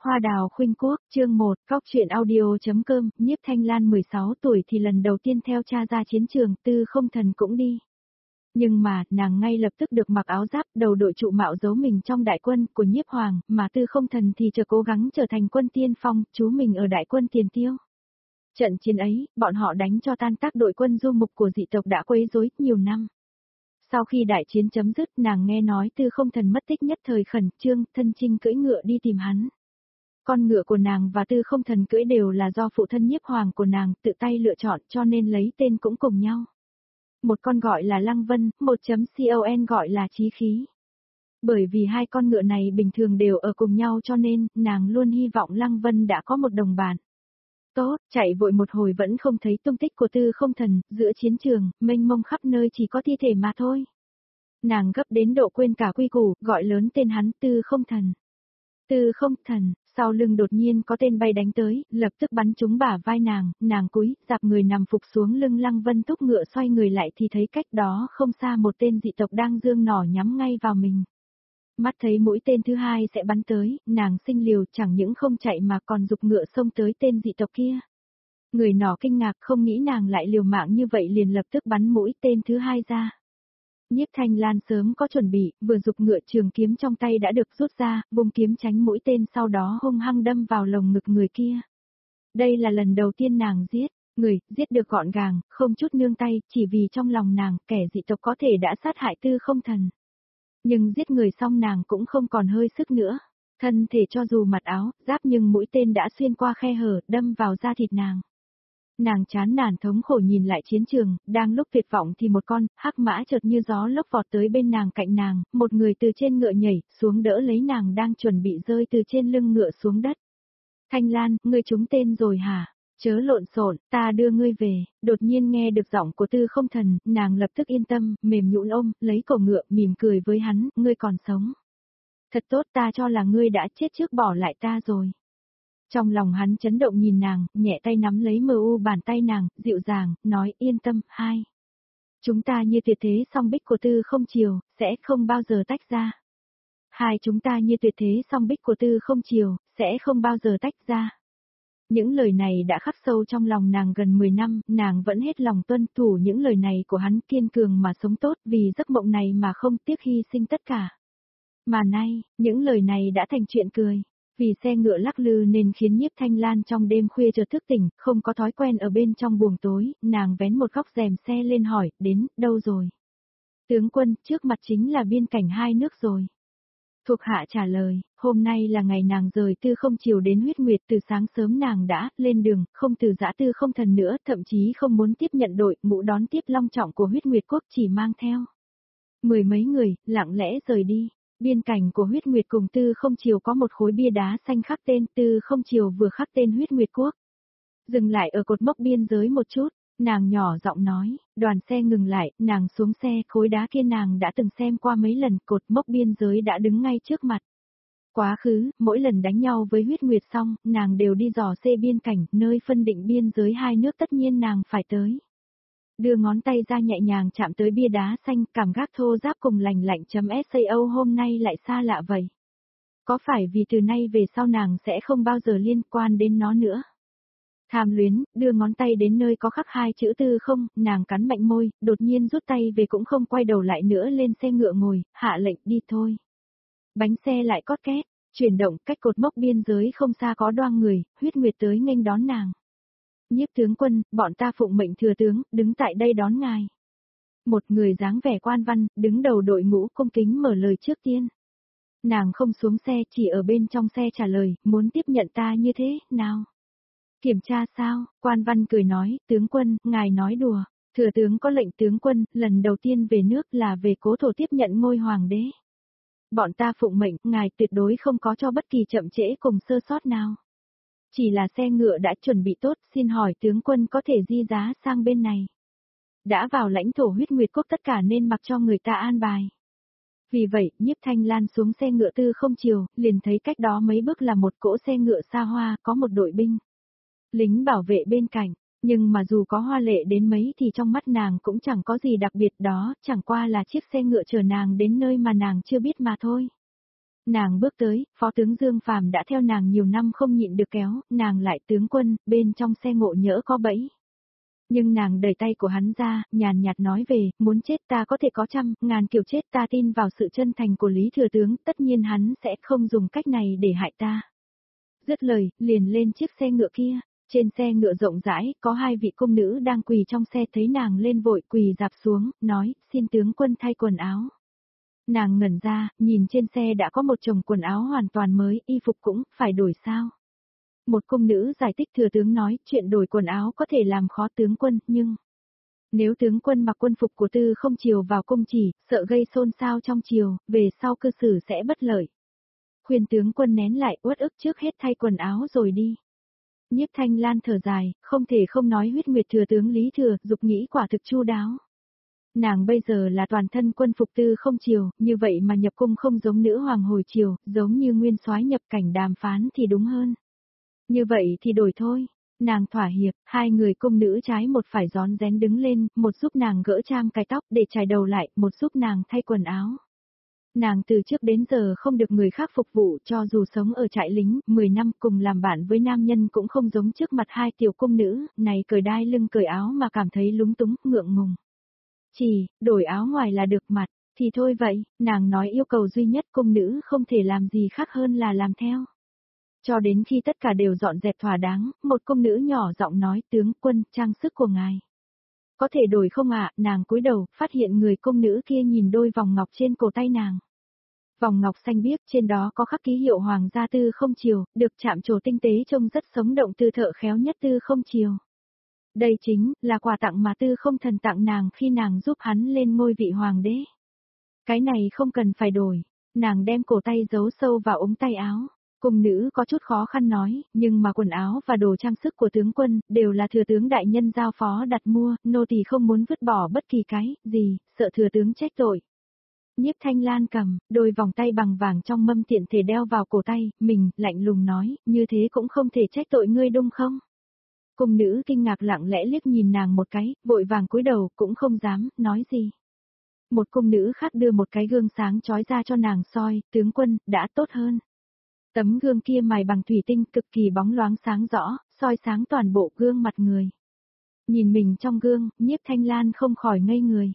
Hoa đào khuynh quốc, chương 1, Cóc truyện audio.com, Nhiếp Thanh Lan 16 tuổi thì lần đầu tiên theo cha ra chiến trường, Tư Không Thần cũng đi. Nhưng mà, nàng ngay lập tức được mặc áo giáp, đầu đội trụ mạo giấu mình trong đại quân của Nhiếp Hoàng, mà Tư Không Thần thì chờ cố gắng trở thành quân tiên phong, trú mình ở đại quân tiền tiêu. Trận chiến ấy, bọn họ đánh cho tan tác đội quân du mục của dị tộc đã quấy rối nhiều năm. Sau khi đại chiến chấm dứt, nàng nghe nói Tư Không Thần mất tích, nhất thời khẩn trương, thân chinh cưỡi ngựa đi tìm hắn. Con ngựa của nàng và Tư Không Thần cưỡi đều là do phụ thân Nhiếp Hoàng của nàng tự tay lựa chọn, cho nên lấy tên cũng cùng nhau. Một con gọi là Lăng Vân, 1.con gọi là Chí Khí. Bởi vì hai con ngựa này bình thường đều ở cùng nhau cho nên, nàng luôn hy vọng Lăng Vân đã có một đồng bạn. Tốt, chạy vội một hồi vẫn không thấy tung tích của Tư Không Thần, giữa chiến trường, mênh mông khắp nơi chỉ có thi thể mà thôi. Nàng gấp đến độ quên cả quy củ, gọi lớn tên hắn Tư Không Thần. Tư Không Thần, sau lưng đột nhiên có tên bay đánh tới, lập tức bắn trúng bả vai nàng cúi, dạp người nằm phục xuống lưng Lăng Vân, thúc ngựa xoay người lại thì thấy cách đó không xa một tên dị tộc đang giương nỏ nhắm ngay vào mình. Mắt thấy mũi tên thứ hai sẽ bắn tới, nàng sinh liều chẳng những không chạy mà còn giục ngựa xông tới tên dị tộc kia. Người nỏ kinh ngạc không nghĩ nàng lại liều mạng như vậy liền lập tức bắn mũi tên thứ hai ra. Nhiếp Thanh Lan sớm có chuẩn bị, vừa giục ngựa trường kiếm trong tay đã được rút ra, vùng kiếm tránh mũi tên sau đó hung hăng đâm vào lồng ngực người kia. Đây là lần đầu tiên nàng giết được gọn gàng, không chút nương tay, chỉ vì trong lòng nàng, kẻ dị tộc có thể đã sát hại Tư Không Thần. Nhưng giết người xong nàng cũng không còn hơi sức nữa. Thân thể cho dù mặc áo, giáp nhưng mũi tên đã xuyên qua khe hở, đâm vào da thịt nàng. Nàng chán nản thống khổ nhìn lại chiến trường, đang lúc tuyệt vọng thì một con hắc mã chợt như gió lốc vọt tới bên nàng, cạnh nàng, một người từ trên ngựa nhảy xuống đỡ lấy nàng đang chuẩn bị rơi từ trên lưng ngựa xuống đất. Thanh Lan, ngươi trúng tên rồi hả? Chớ lộn xộn, ta đưa ngươi về. Đột nhiên nghe được giọng của Tư Không Thần, nàng lập tức yên tâm, mềm nhũn ôm, lấy cổ ngựa, mỉm cười với hắn, ngươi còn sống. Thật tốt, ta cho là ngươi đã chết trước bỏ lại ta rồi. Trong lòng hắn chấn động nhìn nàng, nhẹ tay nắm lấy bàn tay nàng, dịu dàng, nói yên tâm, hai. Chúng ta như tuyệt thế song bích của Tư Không Chiều, sẽ không bao giờ tách ra. Hai chúng ta như tuyệt thế song bích của Tư Không Chiều, sẽ không bao giờ tách ra. Những lời này đã khắc sâu trong lòng nàng gần 10 năm, nàng vẫn hết lòng tuân thủ những lời này của hắn, kiên cường mà sống tốt vì giấc mộng này mà không tiếc hy sinh tất cả. Mà nay, những lời này đã thành chuyện cười. Vì xe ngựa lắc lư nên khiến Nhiếp Thanh Lan trong đêm khuya chợt thức tỉnh, không có thói quen ở bên trong buồng tối, nàng vén một góc rèm xe lên hỏi, đến, đâu rồi? Tướng quân, trước mặt chính là biên cảnh hai nước rồi. Thuộc hạ trả lời, hôm nay là ngày nàng rời Tư Không Chiều đến Huyết Nguyệt, từ sáng sớm nàng đã lên đường, không từ giã Tư Không Thần nữa, thậm chí không muốn tiếp nhận đội ngũ đón tiếp long trọng của Huyết Nguyệt quốc, chỉ mang theo mười mấy người, lặng lẽ rời đi. Biên cảnh của Huyết Nguyệt cùng Tư Không Chiều có một khối bia đá xanh khắc tên, Tư Không Chiều vừa khắc tên Huyết Nguyệt quốc. Dừng lại ở cột mốc biên giới một chút, nàng nhỏ giọng nói, đoàn xe ngừng lại, nàng xuống xe, khối đá kia nàng đã từng xem qua mấy lần, cột mốc biên giới đã đứng ngay trước mặt. Quá khứ, mỗi lần đánh nhau với Huyết Nguyệt xong, nàng đều đi dò xê biên cảnh, nơi phân định biên giới hai nước tất nhiên nàng phải tới. Đưa ngón tay ra nhẹ nhàng chạm tới bia đá xanh, cảm giác thô ráp cùng lành lạnh.sao hôm nay lại xa lạ vậy. Có phải vì từ nay về sau nàng sẽ không bao giờ liên quan đến nó nữa? Tham luyến, đưa ngón tay đến nơi có khắc hai chữ Tư Không, nàng cắn mạnh môi, đột nhiên rút tay về cũng không quay đầu lại nữa, lên xe ngựa ngồi, hạ lệnh đi thôi. Bánh xe lại cót két, chuyển động, cách cột mốc biên giới không xa có Đoan người, Huyết Nguyệt tới nghênh đón nàng. Nhiếp tướng quân, bọn ta phụng mệnh thừa tướng, đứng tại đây đón ngài. Một người dáng vẻ quan văn, đứng đầu đội ngũ cung kính mở lời trước tiên. Nàng không xuống xe, chỉ ở bên trong xe trả lời, muốn tiếp nhận ta như thế, nào? Kiểm tra sao? Quan văn cười nói, tướng quân, ngài nói đùa. Thừa tướng có lệnh tướng quân, lần đầu tiên về nước là về cố thổ tiếp nhận ngôi hoàng đế. Bọn ta phụng mệnh, ngài tuyệt đối không có cho bất kỳ chậm trễ cùng sơ sót nào. Chỉ là xe ngựa đã chuẩn bị tốt, xin hỏi tướng quân có thể di giá sang bên này. Đã vào lãnh thổ Huyết Nguyệt quốc tất cả nên mặc cho người ta an bài. Vì vậy, Nhiếp Thanh Lan xuống xe ngựa Tư Không Chiều, liền thấy cách đó mấy bước là một cỗ xe ngựa xa hoa, có một đội binh. Lính bảo vệ bên cạnh, nhưng mà dù có hoa lệ đến mấy thì trong mắt nàng cũng chẳng có gì đặc biệt, đó chẳng qua là chiếc xe ngựa chở nàng đến nơi mà nàng chưa biết mà thôi. Nàng bước tới, Phó tướng Dương Phàm đã theo nàng nhiều năm không nhịn được kéo, nàng lại tướng quân, bên trong xe ngộ nhỡ có bẫy. Nhưng nàng đẩy tay của hắn ra, nhàn nhạt nói về, muốn chết ta có thể có trăm, ngàn kiểu chết, ta tin vào sự chân thành của Lý Thừa Tướng, tất nhiên hắn sẽ không dùng cách này để hại ta. Dứt lời, liền lên chiếc xe ngựa kia. Trên xe ngựa rộng rãi, có hai vị cung nữ đang quỳ trong xe, thấy nàng lên vội quỳ dạp xuống, nói, xin tướng quân thay quần áo. Nàng ngẩn ra, nhìn trên xe đã có một chồng quần áo hoàn toàn mới, y phục cũng phải đổi sao. Một cung nữ giải thích, thừa tướng nói, chuyện đổi quần áo có thể làm khó tướng quân, nhưng nếu tướng quân mặc quân phục của Tư Không Triều vào cung chỉ, sợ gây xôn xao trong triều, về sau cư xử sẽ bất lợi. Khuyên tướng quân nén lại, uất ức, trước hết thay quần áo rồi đi. Nhiếp Thanh Lan thở dài, không thể không nói huyết nguyệt thừa tướng Lý Thừa, dục nghĩ quả thực chu đáo. Nàng bây giờ là toàn thân quân phục Tư Không Triều, như vậy mà nhập cung không giống nữ hoàng hồi triều, giống như nguyên soái nhập cảnh đàm phán thì đúng hơn. Như vậy thì đổi thôi. Nàng thỏa hiệp, hai người cung nữ trái một phải rón rén đứng lên, một giúp nàng gỡ cham cài tóc để chải đầu lại, một giúp nàng thay quần áo. Nàng từ trước đến giờ không được người khác phục vụ, cho dù sống ở trại lính, 10 năm cùng làm bạn với nam nhân cũng không giống trước mặt hai tiểu cung nữ, này cởi đai lưng cởi áo mà cảm thấy lúng túng, ngượng ngùng. Chỉ, đổi áo ngoài là được mặt, thì thôi vậy, nàng nói yêu cầu duy nhất cung nữ không thể làm gì khác hơn là làm theo. Cho đến khi tất cả đều dọn dẹp thỏa đáng, một cung nữ nhỏ giọng nói, tướng quân, trang sức của ngài. Có thể đổi không ạ? Nàng cúi đầu, phát hiện người cung nữ kia nhìn đôi vòng ngọc trên cổ tay nàng. Vòng ngọc xanh biếc, trên đó có khắc ký hiệu Hoàng gia Tư Không Triều, được chạm trổ tinh tế trông rất sống động, từ thợ khéo nhất Tư Không Triều. Đây chính là quà tặng mà Tư Không Thần tặng nàng khi nàng giúp hắn lên ngôi vị hoàng đế. Cái này không cần phải đổi. Nàng đem cổ tay giấu sâu vào ống tay áo. Cung nữ có chút khó khăn nói, nhưng mà quần áo và đồ trang sức của tướng quân đều là thừa tướng đại nhân giao phó đặt mua, nô tỳ không muốn vứt bỏ bất kỳ cái gì, sợ thừa tướng trách tội. Nhiếp Thanh Lan cầm đôi vòng tay bằng vàng trong mâm tiện thể đeo vào cổ tay, mình lạnh lùng nói, như thế cũng không thể trách tội ngươi đúng không? Cung nữ kinh ngạc lặng lẽ liếc nhìn nàng một cái, vội vàng cúi đầu, cũng không dám nói gì. Một cung nữ khác đưa một cái gương sáng chói ra cho nàng soi, tướng quân, đã tốt hơn. Tấm gương kia mài bằng thủy tinh cực kỳ bóng loáng sáng rõ, soi sáng toàn bộ gương mặt người. Nhìn mình trong gương, Nhiếp Thanh Lan không khỏi ngây người.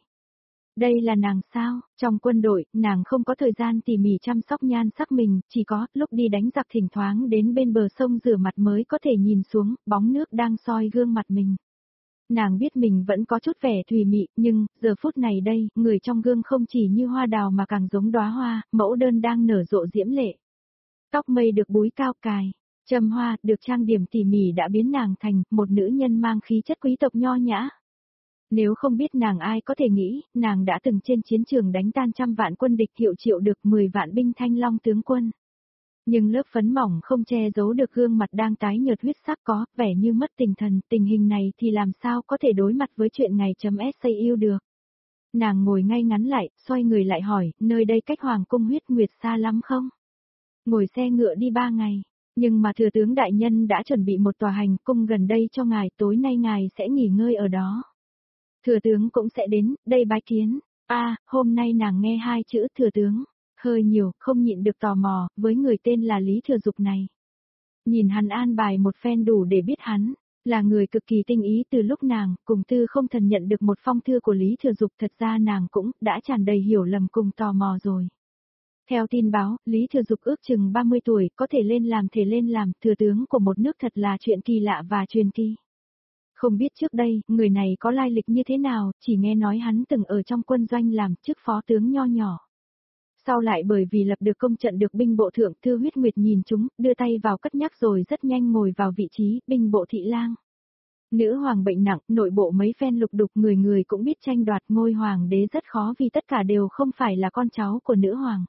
Đây là nàng sao? Trong quân đội, nàng không có thời gian tỉ mỉ chăm sóc nhan sắc mình, chỉ có lúc đi đánh giặc thỉnh thoảng đến bên bờ sông rửa mặt mới có thể nhìn xuống, bóng nước đang soi gương mặt mình. Nàng biết mình vẫn có chút vẻ thùy mị, nhưng, giờ phút này đây, người trong gương không chỉ như hoa đào mà càng giống đóa hoa, mẫu đơn đang nở rộ diễm lệ. Tóc mây được búi cao cài, châm hoa, được trang điểm tỉ mỉ đã biến nàng thành một nữ nhân mang khí chất quý tộc nho nhã. Nếu không biết nàng ai có thể nghĩ, nàng đã từng trên chiến trường đánh tan trăm vạn quân địch, hiệu triệu được 10 vạn binh Thanh Long tướng quân. Nhưng lớp phấn mỏng không che giấu được gương mặt đang tái nhợt huyết sắc, có vẻ như mất tinh thần, tình hình này thì làm sao có thể đối mặt với chuyện ngày .sa yêu được. Nàng ngồi ngay ngắn lại, xoay người lại hỏi, nơi đây cách Hoàng cung Huyết Nguyệt xa lắm không? Ngồi xe ngựa đi 3 ngày, nhưng mà thừa tướng đại nhân đã chuẩn bị một tòa hành cung gần đây cho ngài, tối nay ngài sẽ nghỉ ngơi ở đó. Thừa tướng cũng sẽ đến, đây bái kiến. Hôm nay nàng nghe hai chữ thừa tướng, hơi nhiều, không nhịn được tò mò, với người tên là Lý Thừa Dục này. Nhìn hắn an bài một phen đủ để biết hắn, là người cực kỳ tinh ý. Từ lúc nàng, cùng Tư Không Thần nhận được một phong thư của Lý Thừa Dục, thật ra nàng cũng đã tràn đầy hiểu lầm cùng tò mò rồi. Theo tin báo, Lý Thừa Dục ước chừng 30 tuổi, có thể lên làm thừa tướng của một nước, thật là chuyện kỳ lạ và truyền kỳ. Không biết trước đây, người này có lai lịch như thế nào, chỉ nghe nói hắn từng ở trong quân doanh làm chức phó tướng nho nhỏ. Sau lại bởi vì lập được công trận được binh bộ thượng thư Huyết Nguyệt nhìn chúng, đưa tay vào cất nhắc rồi rất nhanh ngồi vào vị trí binh bộ thị lang. Nữ hoàng bệnh nặng, nội bộ mấy phen lục đục, người người cũng biết tranh đoạt ngôi hoàng đế rất khó vì tất cả đều không phải là con cháu của nữ hoàng.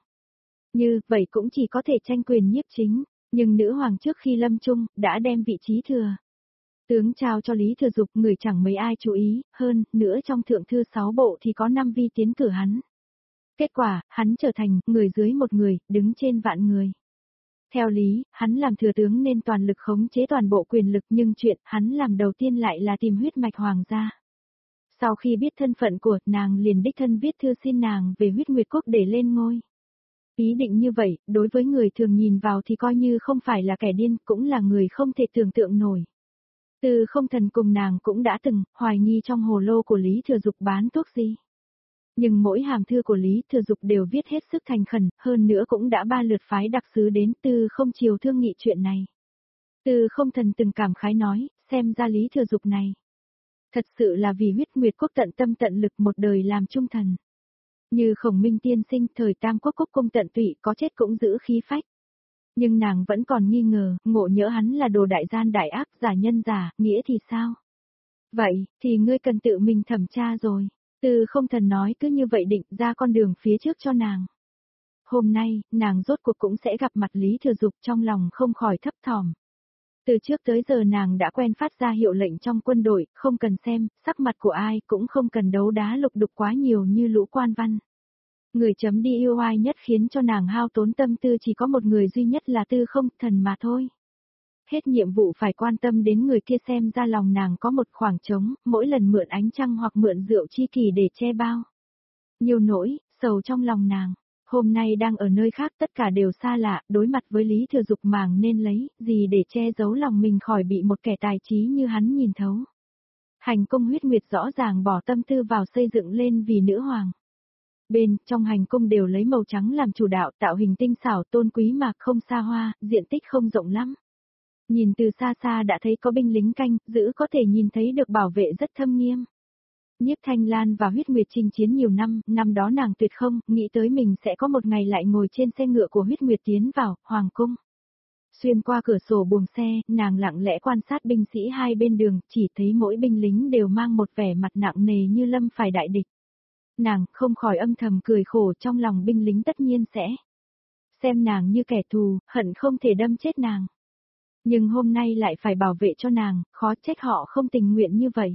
Như vậy cũng chỉ có thể tranh quyền nhiếp chính, nhưng nữ hoàng trước khi lâm chung, đã đem vị trí thừa tướng trao cho Lý Thừa Dục, người chẳng mấy ai chú ý, hơn nữa trong thượng thư 6 bộ thì có 5 vi tiến cử hắn. Kết quả, hắn trở thành người dưới một người, đứng trên vạn người. Theo lý, hắn làm thừa tướng nên toàn lực khống chế toàn bộ quyền lực, nhưng chuyện hắn làm đầu tiên lại là tìm huyết mạch hoàng gia. Sau khi biết thân phận của nàng liền đích thân viết thư xin nàng về Huyết Nguyệt Quốc để lên ngôi. Ý định như vậy, đối với người thường nhìn vào thì coi như không phải là kẻ điên, cũng là người không thể tưởng tượng nổi. Từ không thần cùng nàng cũng đã từng hoài nghi trong hồ lô của Lý Thừa Dục bán thuốc gì. Nhưng mỗi hàm thư của Lý Thừa Dục đều viết hết sức thành khẩn, hơn nữa cũng đã 3 lượt phái đặc sứ đến Từ không chiều thương nghị chuyện này. Từ không thần từng cảm khái nói, xem ra Lý Thừa Dục này. Thật sự là vì huyết nguyệt quốc tận tâm tận lực một đời làm trung thần. Như Khổng Minh tiên sinh thời Tam Quốc Cốc cung tận tụy có chết cũng giữ khí phách. Nhưng nàng vẫn còn nghi ngờ, ngộ nhỡ hắn là đồ đại gian đại ác, giả nhân giả, nghĩa thì sao? Vậy, thì ngươi cần tự mình thẩm tra rồi. Từ không thần nói cứ như vậy định ra con đường phía trước cho nàng. Hôm nay, nàng rốt cuộc cũng sẽ gặp mặt Lý Thừa Dục trong lòng không khỏi thấp thỏm. Từ trước tới giờ nàng đã quen phát ra hiệu lệnh trong quân đội, không cần xem, sắc mặt của ai cũng không cần đấu đá lục đục quá nhiều như lũ quan văn. Người chấm đi yêu ai nhất khiến cho nàng hao tốn tâm tư chỉ có một người duy nhất là Tư không thần mà thôi. Hết nhiệm vụ phải quan tâm đến người kia xem ra lòng nàng có một khoảng trống, mỗi lần mượn ánh trăng hoặc mượn rượu chi kỳ để che bao. Nhiều nỗi, sầu trong lòng nàng. Hôm nay đang ở nơi khác tất cả đều xa lạ, đối mặt với Lý Thừa Dục màng nên lấy, gì để che giấu lòng mình khỏi bị một kẻ tài trí như hắn nhìn thấu. Hành cung huyết nguyệt rõ ràng bỏ tâm tư vào xây dựng lên vì nữ hoàng. Trong hành cung đều lấy màu trắng làm chủ đạo, tạo hình tinh xảo tôn quý mà không xa hoa, diện tích không rộng lắm. Nhìn từ xa xa đã thấy có binh lính canh, giữ có thể nhìn thấy được bảo vệ rất thâm nghiêm. Nhiếp Thanh Lan và huyết nguyệt chinh chiến nhiều năm, năm đó nàng tuyệt không, nghĩ tới mình sẽ có một ngày lại ngồi trên xe ngựa của huyết nguyệt tiến vào, hoàng cung. Xuyên qua cửa sổ buồng xe, nàng lặng lẽ quan sát binh sĩ hai bên đường, chỉ thấy mỗi binh lính đều mang một vẻ mặt nặng nề như lâm phải đại địch. Nàng không khỏi âm thầm cười khổ trong lòng binh lính tất nhiên sẽ xem nàng như kẻ thù, hận không thể đâm chết nàng. Nhưng hôm nay lại phải bảo vệ cho nàng, khó trách họ không tình nguyện như vậy.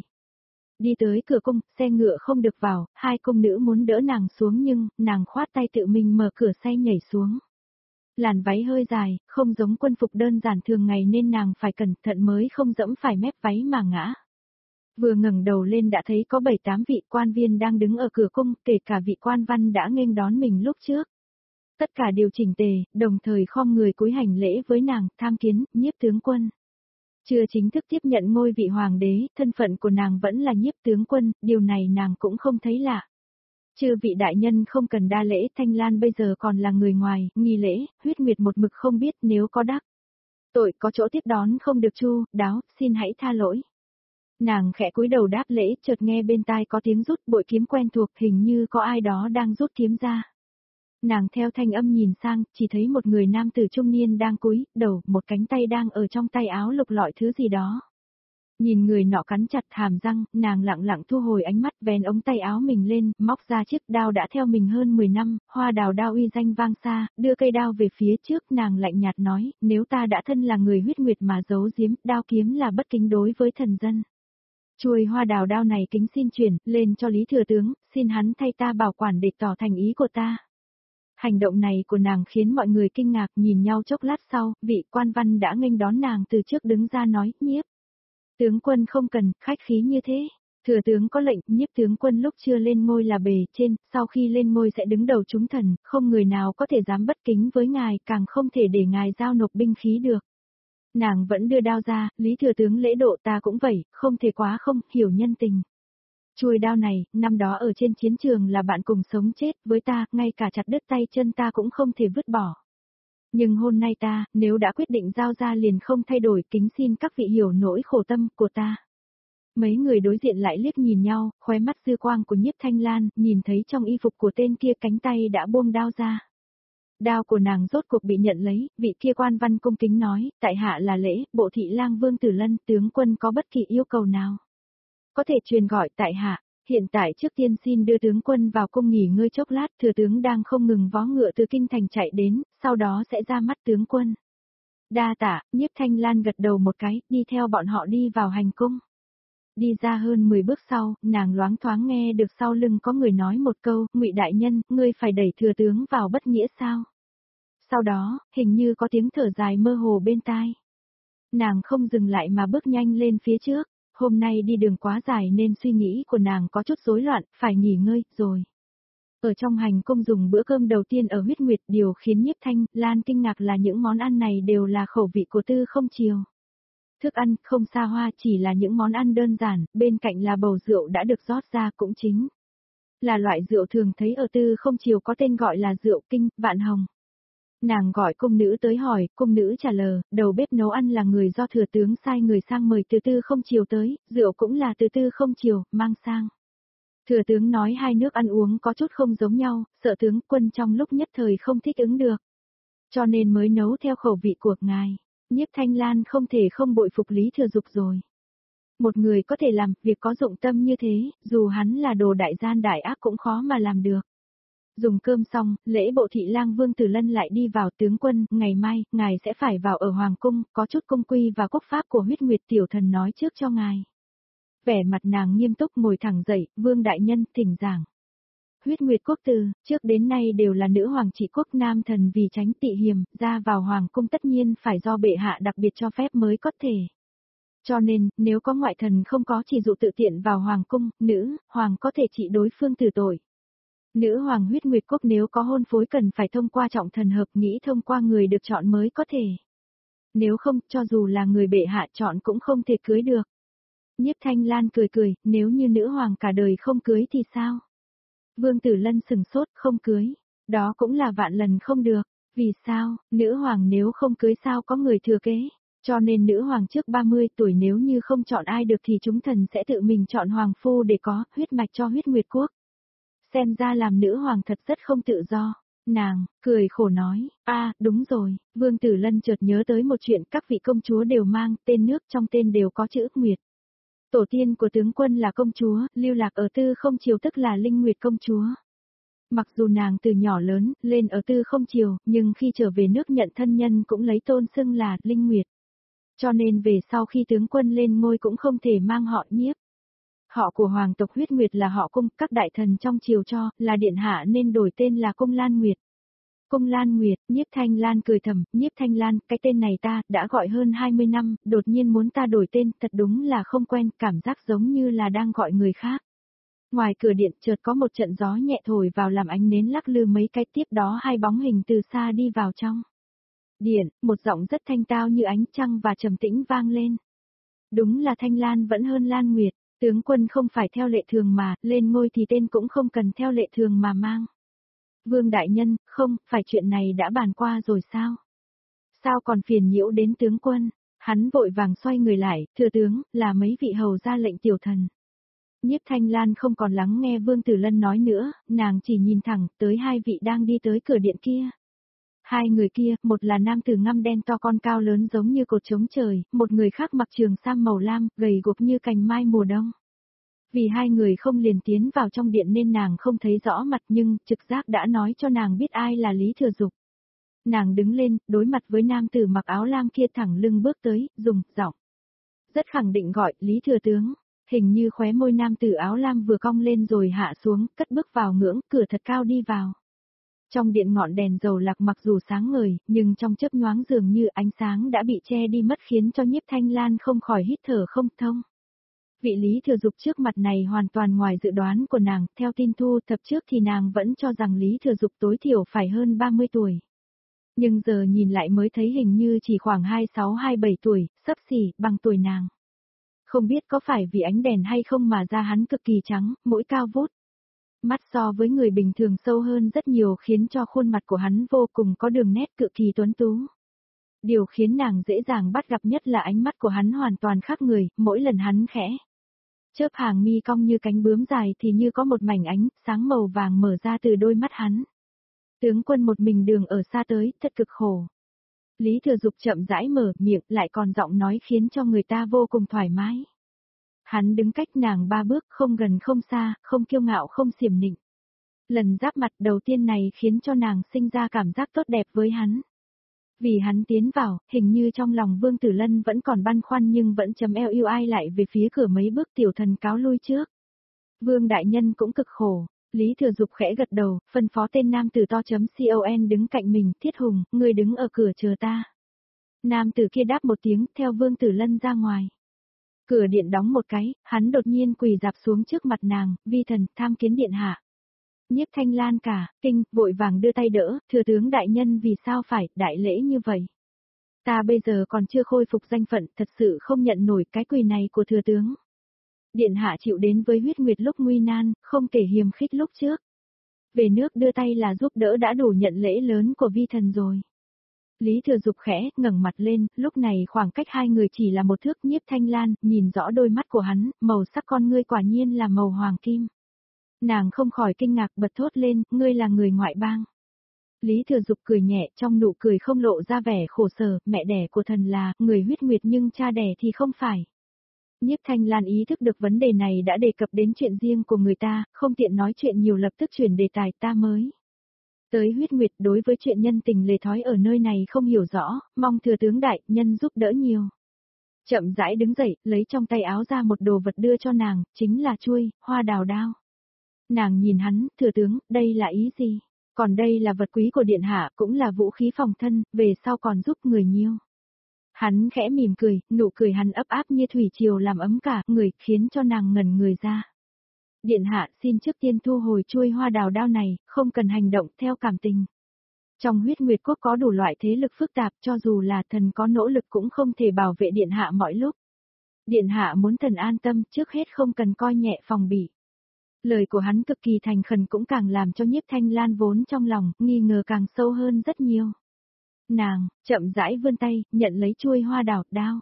Đi tới cửa cung, xe ngựa không được vào, hai cung nữ muốn đỡ nàng xuống nhưng, nàng khoát tay tự mình mở cửa xe nhảy xuống. Làn váy hơi dài, không giống quân phục đơn giản thường ngày nên nàng phải cẩn thận mới không dẫm phải mép váy mà ngã. Vừa ngẩng đầu lên đã thấy có 7-8 vị quan viên đang đứng ở cửa cung, kể cả vị quan văn đã nghênh đón mình lúc trước. Tất cả đều chỉnh tề, đồng thời khom người cúi hành lễ với nàng, tham kiến, nhiếp tướng quân. Chưa chính thức tiếp nhận ngôi vị hoàng đế, thân phận của nàng vẫn là nhiếp tướng quân, điều này nàng cũng không thấy lạ. Chư vị đại nhân không cần đa lễ, Thanh Lan bây giờ còn là người ngoài, nghi lễ, huyết nguyệt một mực không biết nếu có đắc. Tội có chỗ tiếp đón không được chu đáo, xin hãy tha lỗi. Nàng khẽ cúi đầu đáp lễ, chợt nghe bên tai có tiếng rút bội kiếm quen thuộc, hình như có ai đó đang rút kiếm ra. Nàng theo thanh âm nhìn sang, chỉ thấy một người nam tử trung niên đang cúi đầu, một cánh tay đang ở trong tay áo lục lọi thứ gì đó. Nhìn người nọ cắn chặt hàm răng, nàng lặng lặng thu hồi ánh mắt vén ống tay áo mình lên, móc ra chiếc đao đã theo mình hơn 10 năm, hoa đào đao uy danh vang xa, đưa cây đao về phía trước, nàng lạnh nhạt nói, nếu ta đã thân là người huyết nguyệt mà giấu giếm, đao kiếm là bất kính đối với thần dân. Chuôi hoa đào đao này kính xin chuyển lên cho Lý Thừa Tướng, xin hắn thay ta bảo quản để tỏ thành ý của ta. Hành động này của nàng khiến mọi người kinh ngạc nhìn nhau chốc lát sau, vị quan văn đã nghênh đón nàng từ trước đứng ra nói, nhiếp. Tướng quân không cần, khách khí như thế. Thừa tướng có lệnh, nhiếp tướng quân lúc chưa lên ngôi là bề trên, sau khi lên ngôi sẽ đứng đầu chúng thần, không người nào có thể dám bất kính với ngài, càng không thể để ngài giao nộp binh khí được. Nàng vẫn đưa đao ra, Lý Thừa tướng lễ độ ta cũng vậy, không thể quá không, hiểu nhân tình. Chuôi đao này, năm đó ở trên chiến trường là bạn cùng sống chết với ta, ngay cả chặt đứt tay chân ta cũng không thể vứt bỏ. Nhưng hôm nay ta, nếu đã quyết định giao ra liền không thay đổi, kính xin các vị hiểu nỗi khổ tâm của ta. Mấy người đối diện lại liếc nhìn nhau, khóe mắt dư quang của Nhiếp Thanh Lan, nhìn thấy trong y phục của tên kia cánh tay đã buông đao ra. Đao của nàng rốt cuộc bị nhận lấy, vị kia quan văn cung kính nói, tại hạ là lễ, bộ thị lang Vương Tử Lân, tướng quân có bất kỳ yêu cầu nào. Có thể truyền gọi tại hạ, hiện tại trước tiên xin đưa tướng quân vào cung nghỉ ngơi chốc lát, thừa tướng đang không ngừng vó ngựa từ kinh thành chạy đến, sau đó sẽ ra mắt tướng quân. Đa tạ, Nhiếp Thanh Lan gật đầu một cái, đi theo bọn họ đi vào hành cung. Đi ra hơn 10 bước sau, nàng loáng thoáng nghe được sau lưng có người nói một câu, Ngụy đại nhân, ngươi phải đẩy thừa tướng vào bất nghĩa sao? Sau đó, hình như có tiếng thở dài mơ hồ bên tai. Nàng không dừng lại mà bước nhanh lên phía trước, hôm nay đi đường quá dài nên suy nghĩ của nàng có chút rối loạn, phải nghỉ ngơi, rồi. Ở trong hành cung dùng bữa cơm đầu tiên ở huyết nguyệt, điều khiến Nhiếp Thanh Lan kinh ngạc là những món ăn này đều là khẩu vị của Tư Không Chiều. Thức ăn không xa hoa, chỉ là những món ăn đơn giản, bên cạnh là bầu rượu đã được rót ra, cũng chính là loại rượu thường thấy ở Tư Không Chiều, có tên gọi là rượu kinh, vạn hồng. Nàng gọi cung nữ tới hỏi, cung nữ trả lời, đầu bếp nấu ăn là người do thừa tướng sai người sang mời từ Tư Không Chiều tới, rượu cũng là từ Tư Không Chiều mang sang. Thừa tướng nói hai nước ăn uống có chút không giống nhau, sợ tướng quân trong lúc nhất thời không thích ứng được. Cho nên mới nấu theo khẩu vị của ngài. Nhiếp Thanh Lan không thể không bội phục Lý Thừa Dục rồi. Một người có thể làm việc có dụng tâm như thế, dù hắn là đồ đại gian đại ác cũng khó mà làm được. Dùng cơm xong, lễ bộ thị lang Vương Tử Lân lại đi vào, tướng quân, ngày mai, ngài sẽ phải vào ở Hoàng Cung, có chút cung quy và quốc pháp của huyết nguyệt tiểu thần nói trước cho ngài. Vẻ mặt nàng nghiêm túc ngồi thẳng dậy, Vương đại nhân, thỉnh giảng. Huyết nguyệt quốc từ, trước đến nay đều là nữ hoàng trị quốc, nam thần vì tránh tị hiềm, ra vào Hoàng Cung tất nhiên phải do bệ hạ đặc biệt cho phép mới có thể. Cho nên, nếu có ngoại thần không có chỉ dụ tự tiện vào Hoàng Cung, nữ, hoàng có thể trị đối phương tử tội. Nữ hoàng huyết nguyệt quốc nếu có hôn phối cần phải thông qua trọng thần hợp, nghĩ thông qua người được chọn mới có thể. Nếu không, cho dù là người bệ hạ chọn cũng không thể cưới được. Nhiếp Thanh Lan cười cười, nếu như nữ hoàng cả đời không cưới thì sao? Vương Tử Lân sừng sốt, không cưới. Đó cũng là vạn lần không được. Vì sao, nữ hoàng nếu không cưới sao có người thừa kế? Cho nên nữ hoàng trước 30 tuổi nếu như không chọn ai được thì chúng thần sẽ tự mình chọn hoàng phu để có huyết mạch cho huyết nguyệt quốc. Xem ra làm nữ hoàng thật rất không tự do. Nàng, cười khổ nói, đúng rồi, Vương Tử Lân chợt nhớ tới một chuyện, các vị công chúa đều mang tên nước, trong tên đều có chữ Nguyệt. Tổ tiên của tướng quân là công chúa, lưu lạc ở Tư Không Chiều tức là Linh Nguyệt công chúa. Mặc dù nàng từ nhỏ lớn, lên ở Tư Không Chiều, nhưng khi trở về nước nhận thân nhân cũng lấy tôn xưng là Linh Nguyệt. Cho nên về sau khi tướng quân lên ngôi cũng không thể mang họ Nhiếp. Họ của hoàng tộc huyết nguyệt là họ Cung, các đại thần trong triều cho, là điện hạ nên đổi tên là Cung Lan Nguyệt. Cung Lan Nguyệt, Nhiếp Thanh Lan cười thầm, Nhiếp Thanh Lan, cái tên này ta đã gọi hơn 20 năm, đột nhiên muốn ta đổi tên, thật đúng là không quen, cảm giác giống như là đang gọi người khác. Ngoài cửa điện chợt có một trận gió nhẹ thổi vào làm ánh nến lắc lư mấy cái, tiếp đó hai bóng hình từ xa đi vào trong điện, một giọng rất thanh tao như ánh trăng và trầm tĩnh vang lên. Đúng là Thanh Lan vẫn hơn Lan Nguyệt. Tướng quân không phải theo lệ thường mà, lên ngôi thì tên cũng không cần theo lệ thường mà mang. Vương đại nhân, không, phải chuyện này đã bàn qua rồi sao? Sao còn phiền nhiễu đến tướng quân? Hắn vội vàng xoay người lại, thưa tướng, là mấy vị hầu ra lệnh tiểu thần. Nhiếp Thanh Lan không còn lắng nghe Vương Tử Lân nói nữa, nàng chỉ nhìn thẳng tới hai vị đang đi tới cửa điện kia. Hai người kia, một là nam tử ngăm đen to con cao lớn giống như cột trống trời, một người khác mặc trường sam màu lam, gầy guộc như cành mai mùa đông. Vì hai người không liền tiến vào trong điện nên nàng không thấy rõ mặt, nhưng trực giác đã nói cho nàng biết ai là Lý Thừa Dục. Nàng đứng lên, đối mặt với nam tử mặc áo lam kia, thẳng lưng bước tới, dùng giọng rất khẳng định gọi, Lý Thừa Tướng. Hình như khóe môi nam tử áo lam vừa cong lên rồi hạ xuống, cất bước vào ngưỡng, cửa thật cao đi vào. Trong điện ngọn đèn dầu lạc mặc dù sáng ngời, nhưng trong chớp nhoáng dường như ánh sáng đã bị che đi mất, khiến cho Nhiếp Thanh Lan không khỏi hít thở không thông. Vị Lý Thừa Dục trước mặt này hoàn toàn ngoài dự đoán của nàng, theo tin thu thập trước thì nàng vẫn cho rằng Lý Thừa Dục tối thiểu phải hơn 30 tuổi. Nhưng giờ nhìn lại mới thấy hình như chỉ khoảng 26-27 tuổi, xấp xỉ, bằng tuổi nàng. Không biết có phải vì ánh đèn hay không mà da hắn cực kỳ trắng, mũi cao vút. Mắt so với người bình thường sâu hơn rất nhiều, khiến cho khuôn mặt của hắn vô cùng có đường nét cực kỳ tuấn tú. Điều khiến nàng dễ dàng bắt gặp nhất là ánh mắt của hắn hoàn toàn khác người, mỗi lần hắn khẽ chớp hàng mi cong như cánh bướm dài thì như có một mảnh ánh sáng màu vàng mở ra từ đôi mắt hắn. Tướng quân một mình đường ở xa tới, thật cực khổ. Lý Thừa Dục chậm rãi mở miệng, lại còn giọng nói khiến cho người ta vô cùng thoải mái. Hắn đứng cách nàng 3 bước, không gần không xa, không kiêu ngạo không xiểm nịnh. Lần giáp mặt đầu tiên này khiến cho nàng sinh ra cảm giác tốt đẹp với hắn. Vì hắn tiến vào, hình như trong lòng Vương Tử Lân vẫn còn băn khoăn nhưng vẫn chấm eo yêu ai lại về phía cửa mấy bước, tiểu thần cáo lui trước. Vương đại nhân cũng cực khổ. Lý Thừa Dục khẽ gật đầu, phân phó tên nam tử to con đứng cạnh mình, Thiết Hùng, ngươi đứng ở cửa chờ ta. Nam tử kia đáp một tiếng, theo Vương Tử Lân ra ngoài. Cửa điện đóng một cái, hắn đột nhiên quỳ dạp xuống trước mặt nàng, vi thần, tham kiến điện hạ. Nhiếp Thanh Lan cả, kinh, vội vàng đưa tay đỡ, thừa tướng đại nhân vì sao phải, đại lễ như vậy. Ta bây giờ còn chưa khôi phục danh phận, thật sự không nhận nổi cái quỳ này của thừa tướng. Điện hạ chịu đến với huyết nguyệt lúc nguy nan, không kể hiềm khích lúc trước. Về nước đưa tay là giúp đỡ đã đủ nhận lễ lớn của vi thần rồi. Lý Thừa Dục khẽ, ngẩng mặt lên, lúc này khoảng cách hai người chỉ là một thước. Nhiếp Thanh Lan, nhìn rõ đôi mắt của hắn, màu sắc con ngươi quả nhiên là màu hoàng kim. Nàng không khỏi kinh ngạc bật thốt lên, ngươi là người ngoại bang. Lý Thừa Dục cười nhẹ, trong nụ cười không lộ ra vẻ khổ sở, mẹ đẻ của thần là người huyết nguyệt nhưng cha đẻ thì không phải. Nhiếp Thanh Lan ý thức được vấn đề này đã đề cập đến chuyện riêng của người ta, không tiện nói chuyện nhiều lập tức chuyển đề tài ta mới. Tới huyết nguyệt đối với chuyện nhân tình lề thói ở nơi này không hiểu rõ, mong thừa tướng đại nhân giúp đỡ nhiều. Chậm rãi đứng dậy, lấy trong tay áo ra một đồ vật đưa cho nàng, chính là chuôi, hoa đào đao. Nàng nhìn hắn, thừa tướng, đây là ý gì? Còn đây là vật quý của điện hạ, cũng là vũ khí phòng thân, về sau còn giúp người nhiều. Hắn khẽ mỉm cười, nụ cười hắn ấp áp như thủy triều làm ấm cả người, khiến cho nàng ngẩn người ra. Điện hạ xin trước tiên thu hồi chuôi hoa đào đao này, không cần hành động theo cảm tình. Trong huyết nguyệt quốc có đủ loại thế lực phức tạp, cho dù là thần có nỗ lực cũng không thể bảo vệ điện hạ mọi lúc. Điện hạ muốn thần an tâm, trước hết không cần coi nhẹ phòng bị. Lời của hắn cực kỳ thành khẩn cũng càng làm cho Nhiếp Thanh Lan vốn trong lòng, nghi ngờ càng sâu hơn rất nhiều. Nàng, chậm rãi vươn tay, nhận lấy chuôi hoa đào đao.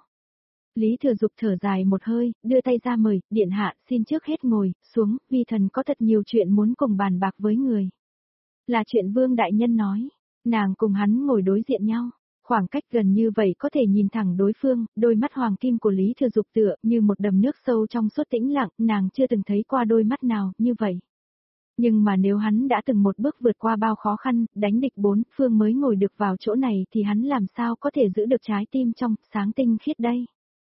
Lý Thừa Dục thở dài một hơi, đưa tay ra mời, điện hạ xin trước hết ngồi, xuống, vi thần có thật nhiều chuyện muốn cùng bàn bạc với người. Là chuyện Vương Đại Nhân nói, nàng cùng hắn ngồi đối diện nhau, khoảng cách gần như vậy có thể nhìn thẳng đối phương, đôi mắt hoàng kim của Lý Thừa Dục tựa như một đầm nước sâu trong suốt tĩnh lặng, nàng chưa từng thấy qua đôi mắt nào như vậy. Nhưng mà nếu hắn đã từng một bước vượt qua bao khó khăn, đánh địch bốn phương mới ngồi được vào chỗ này thì hắn làm sao có thể giữ được trái tim trong, sáng tinh khiết đây.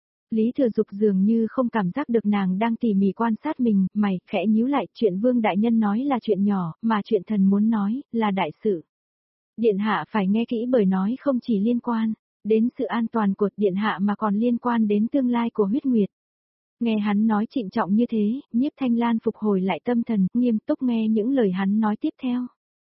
Lý Thừa Dục dường như không cảm giác được nàng đang tỉ mỉ quan sát mình, mày, khẽ nhíu lại, chuyện Vương Đại Nhân nói là chuyện nhỏ, mà chuyện thần muốn nói, là đại sự. Điện hạ phải nghe kỹ bởi nói không chỉ liên quan đến sự an toàn của điện hạ mà còn liên quan đến tương lai của huyết nguyệt. Nghe hắn nói trịnh trọng như thế, Nhiếp Thanh Lan phục hồi lại tâm thần, nghiêm túc nghe những lời hắn nói tiếp theo.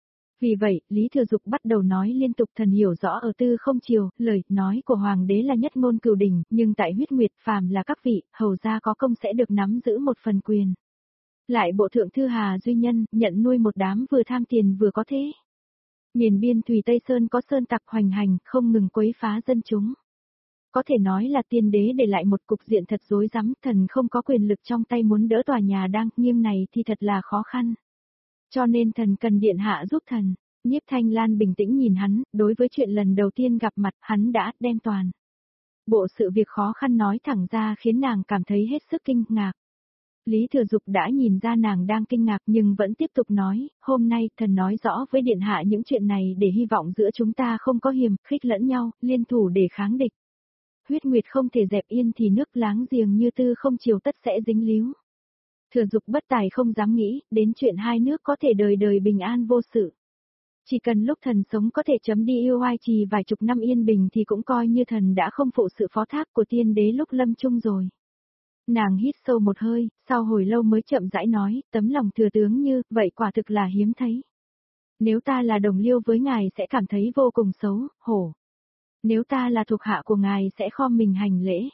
Vì vậy, Lý Thừa Dục bắt đầu nói liên tục thần hiểu rõ ở tư không chiều, lời nói của Hoàng đế là nhất ngôn cửu đỉnh, nhưng tại huyết nguyệt phàm là các vị, hầu gia có công sẽ được nắm giữ một phần quyền. Lại bộ thượng thư Hà Duy Nhân, nhận nuôi một đám vừa tham tiền vừa có thế. Miền biên Thùy Tây Sơn có sơn tặc hoành hành, không ngừng quấy phá dân chúng. Có thể nói là tiên đế để lại một cục diện thật rối rắm, thần không có quyền lực trong tay muốn đỡ tòa nhà đang nghiêng này thì thật là khó khăn. Cho nên thần cần điện hạ giúp thần. Nhiếp Thanh Lan bình tĩnh nhìn hắn, đối với chuyện lần đầu tiên gặp mặt, hắn đã đem toàn bộ sự việc khó khăn nói thẳng ra khiến nàng cảm thấy hết sức kinh ngạc. Lý Thừa Dục đã nhìn ra nàng đang kinh ngạc nhưng vẫn tiếp tục nói, hôm nay thần nói rõ với điện hạ những chuyện này để hy vọng giữa chúng ta không có hiềm khích lẫn nhau, liên thủ để kháng địch. Huyết nguyệt không thể dẹp yên thì nước láng giềng như tư không chiều tất sẽ dính líu. Thừa Dục bất tài không dám nghĩ đến chuyện hai nước có thể đời đời bình an vô sự. Chỉ cần lúc thần sống có thể chấm đi yêu ai trì vài chục năm yên bình thì cũng coi như thần đã không phụ sự phó thác của tiên đế lúc lâm chung rồi. Nàng hít sâu một hơi, sau hồi lâu mới chậm rãi nói, tấm lòng thừa tướng như, vậy quả thực là hiếm thấy. Nếu ta là đồng liêu với ngài sẽ cảm thấy vô cùng xấu, hổ. Nếu ta là thuộc hạ của ngài sẽ khom mình hành lễ.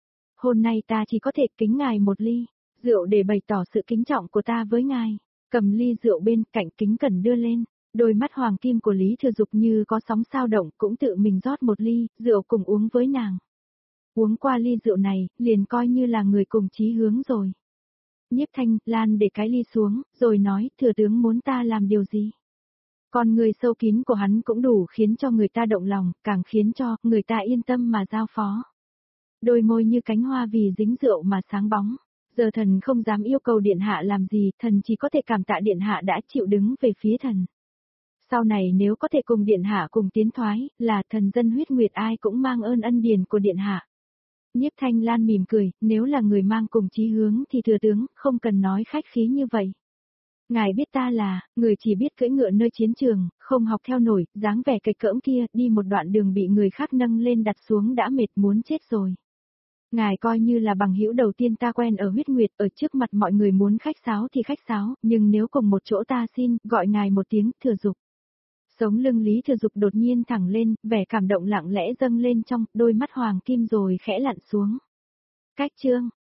Hôm nay ta chỉ có thể kính ngài một ly rượu để bày tỏ sự kính trọng của ta với ngài. Cầm ly rượu bên cạnh kính cẩn đưa lên. Đôi mắt hoàng kim của Lý Thừa Dục như có sóng sao động cũng tự mình rót một ly, rượu cùng uống với nàng. Uống qua ly rượu này, liền coi như là người cùng chí hướng rồi. Nhiếp Thanh Lan để cái ly xuống, rồi nói, thừa tướng muốn ta làm điều gì? Còn người sâu kín của hắn cũng đủ khiến cho người ta động lòng, càng khiến cho người ta yên tâm mà giao phó. Đôi môi như cánh hoa vì dính rượu mà sáng bóng. Giờ thần không dám yêu cầu điện hạ làm gì, thần chỉ có thể cảm tạ điện hạ đã chịu đứng về phía thần. Sau này nếu có thể cùng điện hạ cùng tiến thoái, là thần dân huyết nguyệt ai cũng mang ơn ân điển của điện hạ. Nhiếp Thanh Lan mỉm cười, nếu là người mang cùng chí hướng thì thừa tướng, không cần nói khách khí như vậy. Ngài biết ta là, người chỉ biết cưỡi ngựa nơi chiến trường, không học theo nổi, dáng vẻ kịch cỡm kia, đi một đoạn đường bị người khác nâng lên đặt xuống đã mệt muốn chết rồi. Ngài coi như là bằng hữu đầu tiên ta quen ở huyết nguyệt, ở trước mặt mọi người muốn khách sáo thì khách sáo, nhưng nếu cùng một chỗ ta xin, gọi ngài một tiếng, Thừa Dục. Sống lưng Lý Thừa Dục đột nhiên thẳng lên, vẻ cảm động lặng lẽ dâng lên trong đôi mắt hoàng kim rồi khẽ lặn xuống. Cách chương